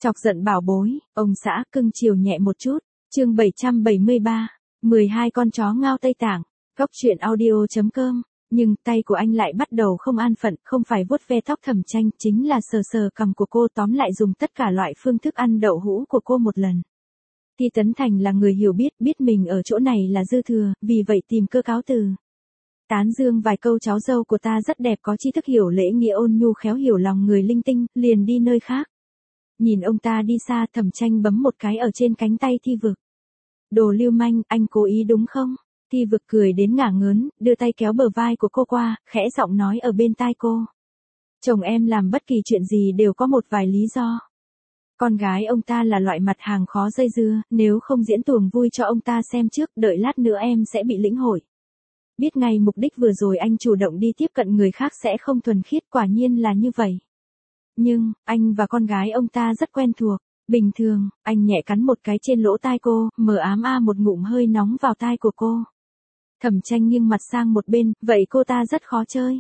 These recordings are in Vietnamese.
Chọc giận bảo bối, ông xã cưng chiều nhẹ một chút. Chương 773, 12 con chó ngao Tây Tạng. Góc truyện audio.com. Nhưng tay của anh lại bắt đầu không an phận, không phải vuốt ve tóc Thẩm Tranh, chính là sờ sờ cằm của cô, tóm lại dùng tất cả loại phương thức ăn đậu hũ của cô một lần. Thi Tấn Thành là người hiểu biết, biết mình ở chỗ này là dư thừa, vì vậy tìm cơ cáo từ. Tán dương vài câu cháu dâu của ta rất đẹp, có tri thức, hiểu lễ nghĩa, ôn nhu khéo hiểu lòng người, linh tinh, liền đi nơi khác. Nhìn ông ta đi xa, Thẩm Tranh bấm một cái ở trên cánh tay Thi Vực. Đồ lưu manh, anh cố ý đúng không? Thi Vực cười đến ngả ngớn, đưa tay kéo bờ vai của cô qua, khẽ giọng nói ở bên tai cô. Chồng em làm bất kỳ chuyện gì đều có một vài lý do. Con gái ông ta là loại mặt hàng khó dây dưa, nếu không diễn tuồng vui cho ông ta xem trước, đợi lát nữa em sẽ bị lĩnh hội. Biết ngay mục đích vừa rồi anh chủ động đi tiếp cận người khác sẽ không thuần khiết, quả nhiên là như vậy. Nhưng, anh và con gái ông ta rất quen thuộc. Bình thường, anh nhẹ cắn một cái trên lỗ tai cô, mở ám một ngụm hơi nóng vào tai của cô. Thẩm Tranh nghiêng mặt sang một bên, vậy cô ta rất khó chơi.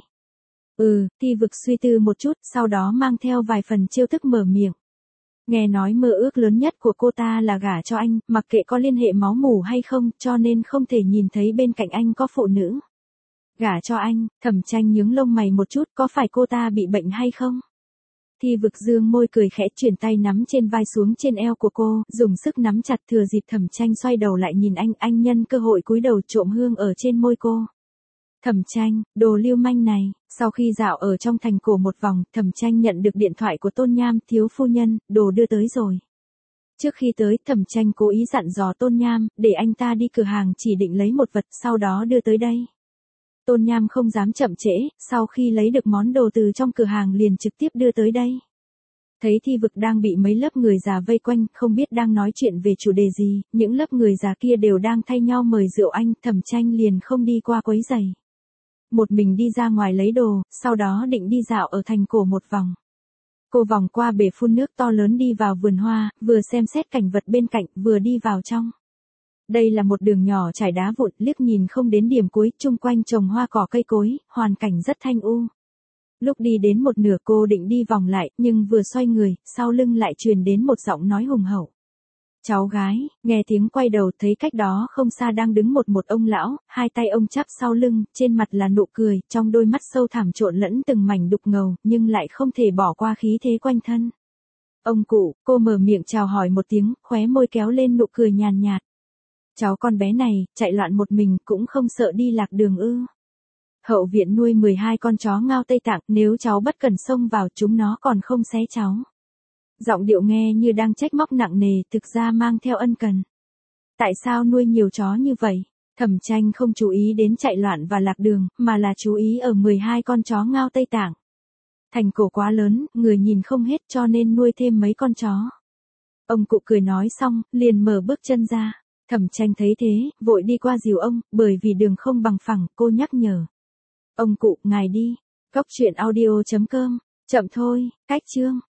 Thi Vực suy tư một chút, sau đó mang theo vài phần trêu tức mở miệng. Nghe nói mơ ước lớn nhất của cô ta là gả cho anh, mặc kệ có liên hệ máu mủ hay không, cho nên không thể nhìn thấy bên cạnh anh có phụ nữ. Gả cho anh, Thẩm Tranh nhướng lông mày một chút, có phải cô ta bị bệnh hay không? Thi Vực dương môi cười khẽ, chuyển tay nắm trên vai xuống trên eo của cô, dùng sức nắm chặt, thừa dịp Thẩm Tranh xoay đầu lại nhìn anh nhân cơ hội cúi đầu trộm hương ở trên môi cô. Thẩm Tranh, đồ lưu manh này. Sau khi dạo ở trong thành cổ một vòng, Thẩm Tranh nhận được điện thoại của Tôn Nham, thiếu phu nhân, đồ đưa tới rồi. Trước khi tới, Thẩm Tranh cố ý dặn dò Tôn Nham, để anh ta đi cửa hàng chỉ định lấy một vật, sau đó đưa tới đây. Tôn Nham không dám chậm trễ, sau khi lấy được món đồ từ trong cửa hàng liền trực tiếp đưa tới đây. Thấy Thi Vực đang bị mấy lớp người già vây quanh, không biết đang nói chuyện về chủ đề gì, những lớp người già kia đều đang thay nhau mời rượu anh, Thẩm Tranh liền không đi qua quấy rầy. Một mình đi ra ngoài lấy đồ, sau đó định đi dạo ở thành cổ một vòng. Cô vòng qua bể phun nước to lớn đi vào vườn hoa, vừa xem xét cảnh vật bên cạnh, vừa đi vào trong. Đây là một đường nhỏ trải đá vụn, liếc nhìn không đến điểm cuối, chung quanh trồng hoa cỏ cây cối, hoàn cảnh rất thanh u. Lúc đi đến một nửa cô định đi vòng lại, nhưng vừa xoay người, sau lưng lại truyền đến một giọng nói hùng hậu. Cháu gái, nghe tiếng quay đầu thấy cách đó không xa đang đứng một ông lão, hai tay ông chắp sau lưng, trên mặt là nụ cười, trong đôi mắt sâu thẳm trộn lẫn từng mảnh đục ngầu, nhưng lại không thể bỏ qua khí thế quanh thân. Ông cụ, cô mở miệng chào hỏi một tiếng, khóe môi kéo lên nụ cười nhàn nhạt. Cháu con bé này, chạy loạn một mình, cũng không sợ đi lạc đường ư? Hậu viện nuôi 12 con chó ngao Tây Tạng, nếu cháu bất cần xông vào chúng nó còn không xé cháu. Giọng điệu nghe như đang trách móc nặng nề, thực ra mang theo ân cần. Tại sao nuôi nhiều chó như vậy? Thẩm Tranh không chú ý đến chạy loạn và lạc đường, mà là chú ý ở 12 con chó ngao Tây Tạng. Thành cổ quá lớn, người nhìn không hết cho nên nuôi thêm mấy con chó. Ông cụ cười nói xong, liền mở bước chân ra. Thẩm Tranh thấy thế, vội đi qua dìu ông, bởi vì đường không bằng phẳng, cô nhắc nhở. Ông cụ, ngài đi. Góc truyện audio.com. Chậm thôi, cách chương.